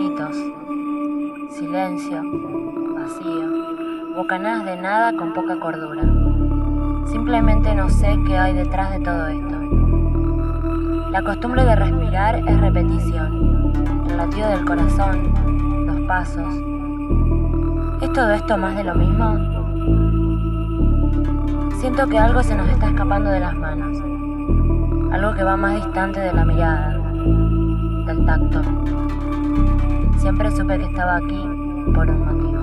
infinitos. Silencio, vacío, bocanadas de nada con poca cordura. Simplemente no sé qué hay detrás de todo esto. La costumbre de respirar es repetición, el latido del corazón, los pasos. ¿Es todo esto más de lo mismo? Siento que algo se nos está escapando de las manos, algo que va más distante de la mirada, del tacto. Siempre supe que estaba aquí por un motivo.